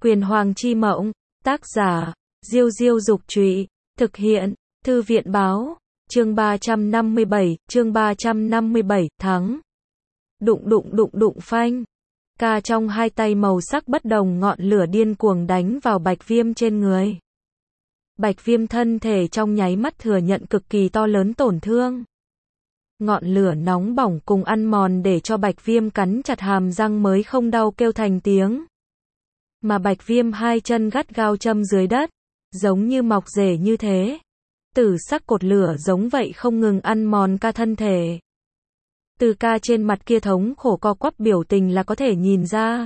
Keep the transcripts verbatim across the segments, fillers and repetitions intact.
Quyền Hoàng chi mộng, tác giả, Diêu Diêu Dục Trụy, thực hiện, Thư viện Báo, chương ba trăm năm mươi bảy, chương ba trăm năm mươi bảy, thắng. Đụng đụng đụng đụng phanh. Ca trong hai tay màu sắc bất đồng ngọn lửa điên cuồng đánh vào Bạch Viêm trên người. Bạch Viêm thân thể trong nháy mắt thừa nhận cực kỳ to lớn tổn thương. Ngọn lửa nóng bỏng cùng ăn mòn để cho Bạch Viêm cắn chặt hàm răng mới không đau kêu thành tiếng. Mà Bạch Viêm hai chân gắt gao châm dưới đất, giống như mọc rễ như thế. Tử sắc cột lửa giống vậy không ngừng ăn mòn ca thân thể. Từ ca trên mặt kia thống khổ co quắp biểu tình là có thể nhìn ra.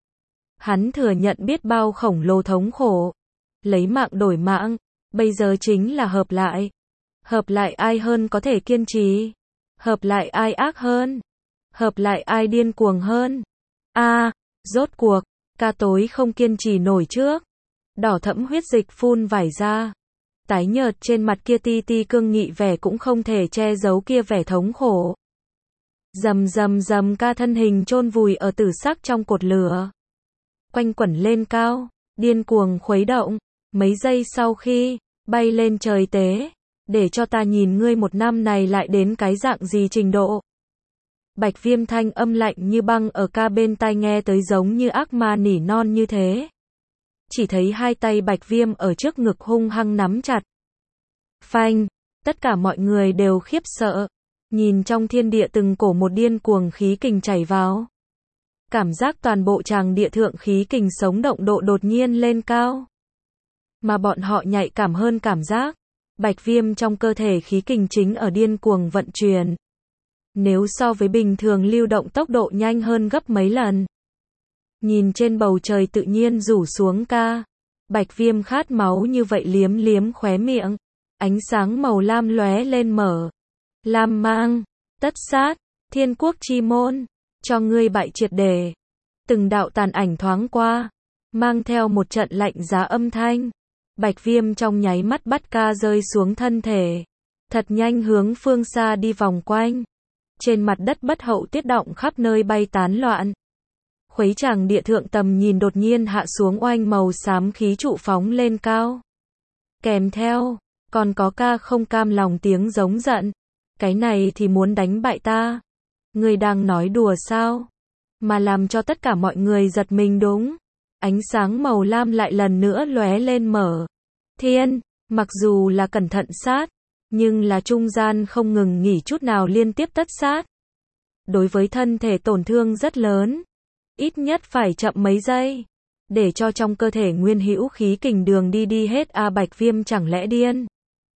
Hắn thừa nhận biết bao khổng lồ thống khổ. Lấy mạng đổi mạng, bây giờ chính là hợp lại. Hợp lại ai hơn có thể kiên trì. Hợp lại ai ác hơn. Hợp lại ai điên cuồng hơn. A, à, rốt cuộc, ca tối không kiên trì nổi trước. Đỏ thẫm huyết dịch phun vải ra. Tái nhợt trên mặt kia ti ti cương nghị vẻ cũng không thể che giấu kia vẻ thống khổ. Rầm rầm rầm ca thân hình chôn vùi ở tử sắc trong cột lửa. Quanh quẩn lên cao, điên cuồng khuấy động, mấy giây sau khi bay lên trời tế, để cho ta nhìn ngươi một năm này lại đến cái dạng gì trình độ. Bạch Viêm thanh âm lạnh như băng ở ca bên tai nghe tới giống như ác ma nỉ non như thế. Chỉ thấy hai tay Bạch Viêm ở trước ngực hung hăng nắm chặt. Phanh, tất cả mọi người đều khiếp sợ. Nhìn trong thiên địa từng cổ một điên cuồng khí kình chảy vào. Cảm giác toàn bộ tràng địa thượng khí kình sống động độ đột nhiên lên cao. Mà bọn họ nhạy cảm hơn cảm giác. Bạch Viêm trong cơ thể khí kình chính ở điên cuồng vận chuyển. Nếu so với bình thường lưu động tốc độ nhanh hơn gấp mấy lần. Nhìn trên bầu trời tự nhiên rủ xuống ca. Bạch Viêm khát máu như vậy liếm liếm khóe miệng. Ánh sáng màu lam lóe lên mở. Lam mang, tất sát, thiên quốc chi môn, cho ngươi bại triệt để. Từng đạo tàn ảnh thoáng qua, mang theo một trận lạnh giá âm thanh. Bạch Viêm trong nháy mắt bắt ca rơi xuống thân thể. Thật nhanh hướng phương xa đi vòng quanh. Trên mặt đất bất hậu tiết động khắp nơi bay tán loạn. Khuấy tràng địa thượng tầm nhìn đột nhiên hạ xuống oanh màu xám khí trụ phóng lên cao. Kèm theo, còn có ca không cam lòng tiếng giống giận. Cái này thì muốn đánh bại ta. Ngươi đang nói đùa sao? Mà làm cho tất cả mọi người giật mình đúng. Ánh sáng màu lam lại lần nữa lóe lên mở. Thiên, mặc dù là cẩn thận sát, nhưng là trung gian không ngừng nghỉ chút nào liên tiếp tất sát. Đối với thân thể tổn thương rất lớn. Ít nhất phải chậm mấy giây. Để cho trong cơ thể nguyên hữu khí kình đường đi đi hết a à, Bạch Viêm chẳng lẽ điên?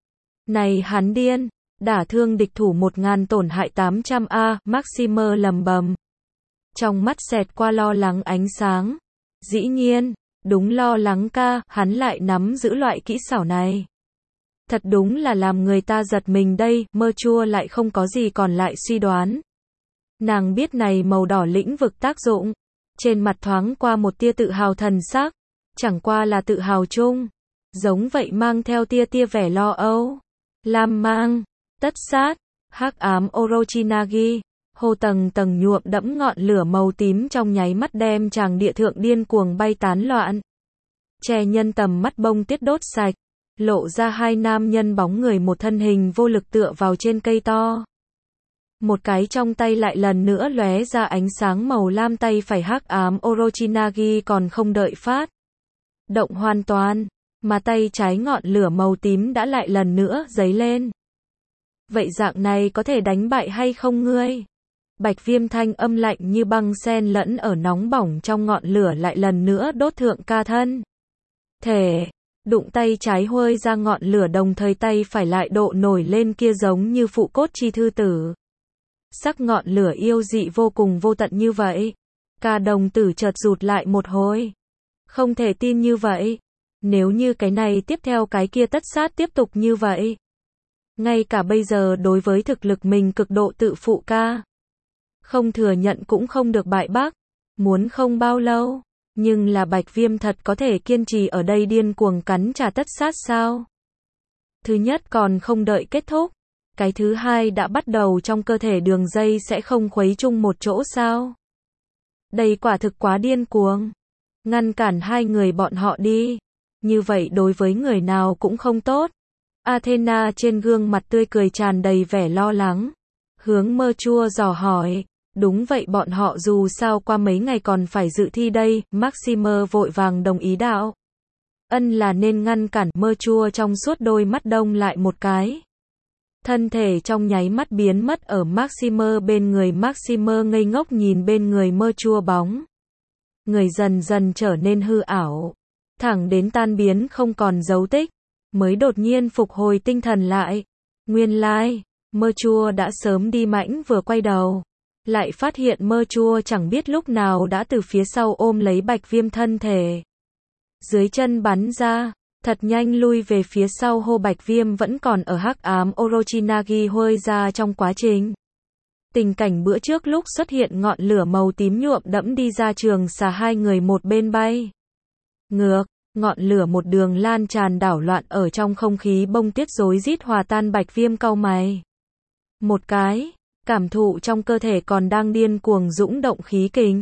Này hắn điên. Đả thương địch thủ một ngàn tổn hại tám trăm a, Maximer lầm bầm. Trong mắt xẹt qua lo lắng ánh sáng. Dĩ nhiên, đúng lo lắng ca, hắn lại nắm giữ loại kỹ xảo này. Thật đúng là làm người ta giật mình đây, mơ chua lại không có gì còn lại suy đoán. Nàng biết này màu đỏ lĩnh vực tác dụng. Trên mặt thoáng qua một tia tự hào thần sắc. Chẳng qua là tự hào chung. Giống vậy mang theo tia tia vẻ lo âu. Lam mang. Tất sát, hắc ám Orochimaru, hồ tầng tầng nhuộm đẫm ngọn lửa màu tím trong nháy mắt đem tràng địa thượng điên cuồng bay tán loạn. Che nhân tầm mắt bông tiết đốt sạch, lộ ra hai nam nhân bóng người một thân hình vô lực tựa vào trên cây to. Một cái trong tay lại lần nữa lóe ra ánh sáng màu lam tay phải hắc ám Orochimaru còn không đợi phát. Động hoàn toàn, mà tay trái ngọn lửa màu tím đã lại lần nữa dấy lên. Vậy dạng này có thể đánh bại hay không ngươi? Bạch Viêm thanh âm lạnh như băng xen lẫn ở nóng bỏng trong ngọn lửa lại lần nữa đốt thượng ca thân. Thể, đụng tay trái huơi ra ngọn lửa đồng thời tay phải lại độ nổi lên kia giống như phụ cốt chi thư tử. Sắc ngọn lửa yêu dị vô cùng vô tận như vậy. Ca đồng tử chợt rụt lại một hồi. Không thể tin như vậy. Nếu như cái này tiếp theo cái kia tất sát tiếp tục như vậy. Ngay cả bây giờ đối với thực lực mình cực độ tự phụ ca. Không thừa nhận cũng không được bại bác. Muốn không bao lâu. Nhưng là Bạch Viêm thật có thể kiên trì ở đây điên cuồng cắn trả tất sát sao? Thứ nhất còn không đợi kết thúc. Cái thứ hai đã bắt đầu trong cơ thể đường dây sẽ không khuấy chung một chỗ sao? Đây quả thực quá điên cuồng. ngăn cản hai người bọn họ đi. Như vậy đối với người nào cũng không tốt. Athena trên gương mặt tươi cười tràn đầy vẻ lo lắng. Hướng Mơ Chua dò hỏi. Đúng vậy, bọn họ dù sao qua mấy ngày còn phải dự thi đây. Maximer vội vàng đồng ý đạo. Ân là nên ngăn cản. Mơ Chua trong suốt đôi mắt đông lại một cái. Thân thể trong nháy mắt biến mất ở Maximer bên người. Maximer ngây ngốc nhìn bên người Mơ Chua bóng. Người dần dần trở nên hư ảo. Thẳng đến tan biến không còn dấu tích. Mới đột nhiên phục hồi tinh thần lại. Nguyên lai, Mơ Chua đã sớm đi mãnh vừa quay đầu. Lại phát hiện Mơ Chua chẳng biết lúc nào đã từ phía sau ôm lấy Bạch Viêm thân thể. Dưới chân bắn ra, thật nhanh lui về phía sau hô Bạch Viêm vẫn còn ở hắc ám Orochimaru hôi ra trong quá trình. Tình cảnh bữa trước lúc xuất hiện ngọn lửa màu tím nhuộm đẫm đi ra trường xà hai người một bên bay. Ngược, ngọn lửa một đường lan tràn đảo loạn ở trong không khí bông tuyết rối rít hòa tan. Bạch Viêm cau mày. Một cái, cảm thụ trong cơ thể còn đang điên cuồng dũng động khí kình.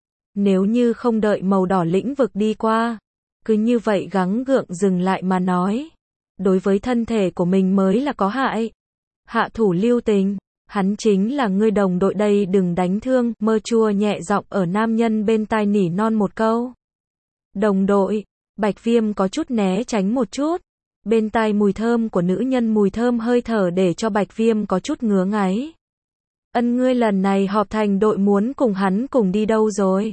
Nếu như không đợi màu đỏ lĩnh vực đi qua, cứ như vậy gắng gượng dừng lại mà nói. Đối với thân thể của mình mới là có hại. Hạ thủ lưu tình, hắn chính là ngươi đồng đội đây, đừng đánh thương. Mơ Chua nhẹ giọng ở nam nhân bên tai nỉ non một câu. Đồng đội, Bạch Viêm có chút né tránh một chút. Bên tai mùi thơm của nữ nhân, mùi thơm hơi thở để cho Bạch Viêm có chút ngứa ngáy. Ân, ngươi lần này họp thành đội muốn cùng hắn cùng đi đâu rồi?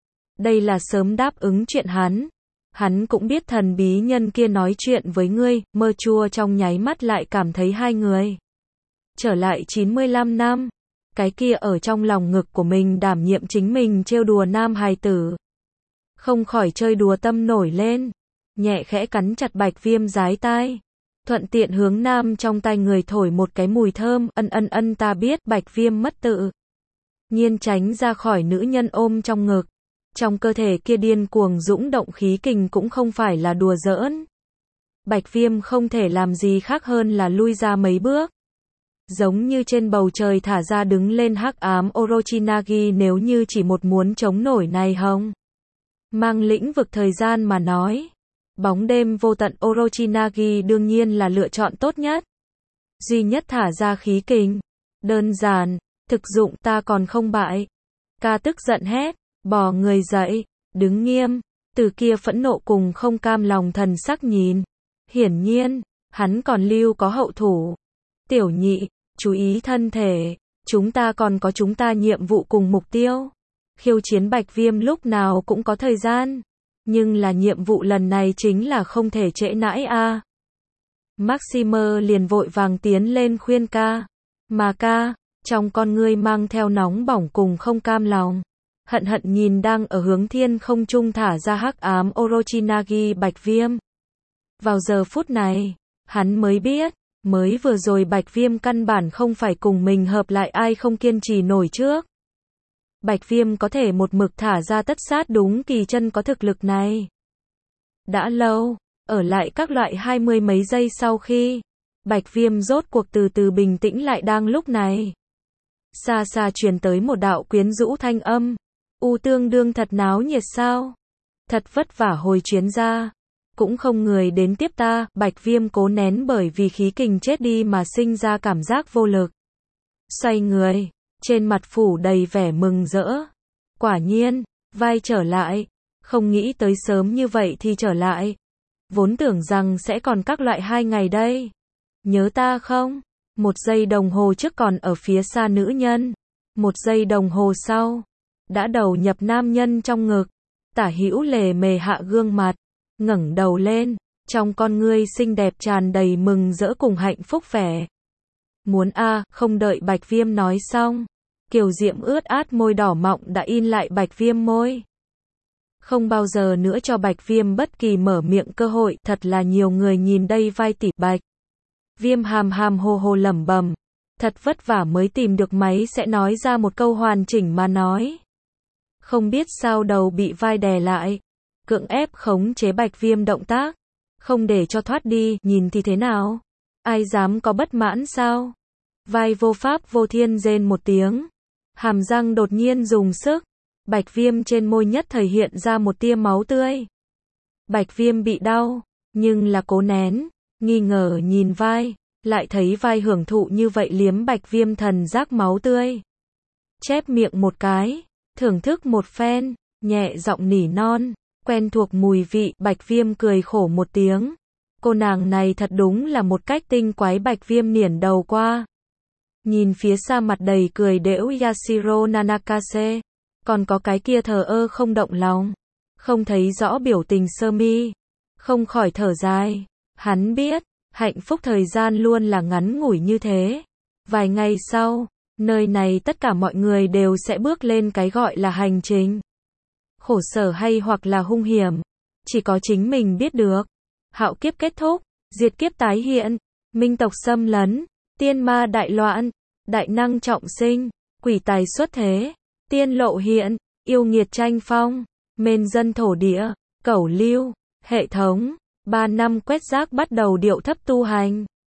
Đây là sớm đáp ứng chuyện hắn. Hắn cũng biết thần bí nhân kia nói chuyện với ngươi. Mơ Chua trong nháy mắt lại cảm thấy hai người trở lại chín mươi lăm năm. Cái kia ở trong lòng ngực của mình đảm nhiệm chính mình trêu đùa nam hài tử. Không khỏi chơi đùa tâm nổi lên. Nhẹ khẽ cắn chặt Bạch Viêm dái tai. Thuận tiện hướng nam trong tay người thổi một cái mùi thơm. Ân ân ân, ta biết. Bạch Viêm mất tự nhiên tránh ra khỏi nữ nhân ôm trong ngực. Trong cơ thể kia điên cuồng dũng động khí kình cũng không phải là đùa giỡn. Bạch Viêm không thể làm gì khác hơn là lui ra mấy bước. Giống như trên bầu trời thả ra đứng lên hắc ám Orochimaru, nếu như chỉ một muốn chống nổi này hông. Mang lĩnh vực thời gian mà nói. Bóng đêm vô tận Orochimaru đương nhiên là lựa chọn tốt nhất. Duy nhất thả ra khí kình. Đơn giản, thực dụng, ta còn không bại. Ca tức giận hét, bò người dậy, đứng nghiêm, từ kia phẫn nộ cùng không cam lòng thần sắc nhìn. Hiển nhiên, hắn còn lưu có hậu thủ. Tiểu nhị, chú ý thân thể, chúng ta còn có chúng ta nhiệm vụ cùng mục tiêu. Khiêu chiến Bạch Viêm lúc nào cũng có thời gian. Nhưng là nhiệm vụ lần này chính là không thể trễ nãi a. À. Maximer liền vội vàng tiến lên khuyên ca. Mà ca, trong con ngươi mang theo nóng bỏng cùng không cam lòng. Hận hận nhìn đang ở hướng thiên không trung thả ra hắc ám Orochimaru Bạch Viêm. Vào giờ phút này, hắn mới biết, mới vừa rồi Bạch Viêm căn bản không phải cùng mình hợp lại, ai không kiên trì nổi trước. Bạch Viêm có thể một mực thả ra tất sát đúng kỳ chân có thực lực này. Đã lâu, ở lại các loại hai mươi mấy giây sau khi Bạch Viêm rốt cuộc từ từ bình tĩnh lại, đang lúc này. Xa xa truyền tới một đạo quyến rũ thanh âm. U tương đương thật náo nhiệt sao? Thật vất vả hồi chuyến ra. Cũng không người đến tiếp ta. Bạch Viêm cố nén bởi vì khí kình chết đi mà sinh ra cảm giác vô lực. Xoay người, trên mặt phủ đầy vẻ mừng rỡ. Quả nhiên, vai trở lại. Không nghĩ tới sớm như vậy thì trở lại. Vốn tưởng rằng sẽ còn các loại hai ngày đây. Nhớ ta không? Một giây đồng hồ trước còn ở phía xa nữ nhân. Một giây đồng hồ sau, đã đầu nhập nam nhân trong ngực. Tả hữu lề mề hạ gương mặt, ngẩng đầu lên, trong con ngươi xinh đẹp tràn đầy mừng rỡ cùng hạnh phúc vẻ. Muốn a, à, không đợi Bạch Viêm nói xong, kiều diễm ướt át môi đỏ mọng đã in lại Bạch Viêm môi. Không bao giờ nữa cho Bạch Viêm bất kỳ mở miệng cơ hội, thật là nhiều người nhìn đây vai tỷ. Bạch Viêm hàm hàm hồ hồ lẩm bẩm, thật vất vả mới tìm được máy sẽ nói ra một câu hoàn chỉnh mà nói. Không biết sao đầu bị vai đè lại, cưỡng ép khống chế Bạch Viêm động tác, không để cho thoát đi, nhìn thì thế nào? Ai dám có bất mãn sao? Vai vô pháp vô thiên rên một tiếng, hàm răng đột nhiên dùng sức, Bạch Viêm trên môi nhất thời hiện ra một tia máu tươi. Bạch Viêm bị đau, nhưng là cố nén, nghi ngờ nhìn vai, lại thấy vai hưởng thụ như vậy liếm Bạch Viêm thần giác máu tươi. Chép miệng một cái, thưởng thức một phen, nhẹ giọng nỉ non, quen thuộc mùi vị, Bạch Viêm cười khổ một tiếng. Cô nàng này thật đúng là một cách tinh quái. Bạch Viêm niển đầu qua. Nhìn phía xa mặt đầy cười đễu Yashiro Nanakase, còn có cái kia thờ ơ không động lòng, không thấy rõ biểu tình sơ mi, không khỏi thở dài. Hắn biết, hạnh phúc thời gian luôn là ngắn ngủi như thế. Vài ngày sau, nơi này tất cả mọi người đều sẽ bước lên cái gọi là hành trình. Khổ sở hay hoặc là hung hiểm, chỉ có chính mình biết được. Hạo kiếp kết thúc, diệt kiếp tái hiện, minh tộc xâm lấn, tiên ma đại loạn, đại năng trọng sinh, quỷ tài xuất thế, tiên lộ hiện, yêu nghiệt tranh phong, mên dân thổ địa, cẩu lưu, hệ thống. Ba năm quét rác bắt đầu điệu thấp tu hành.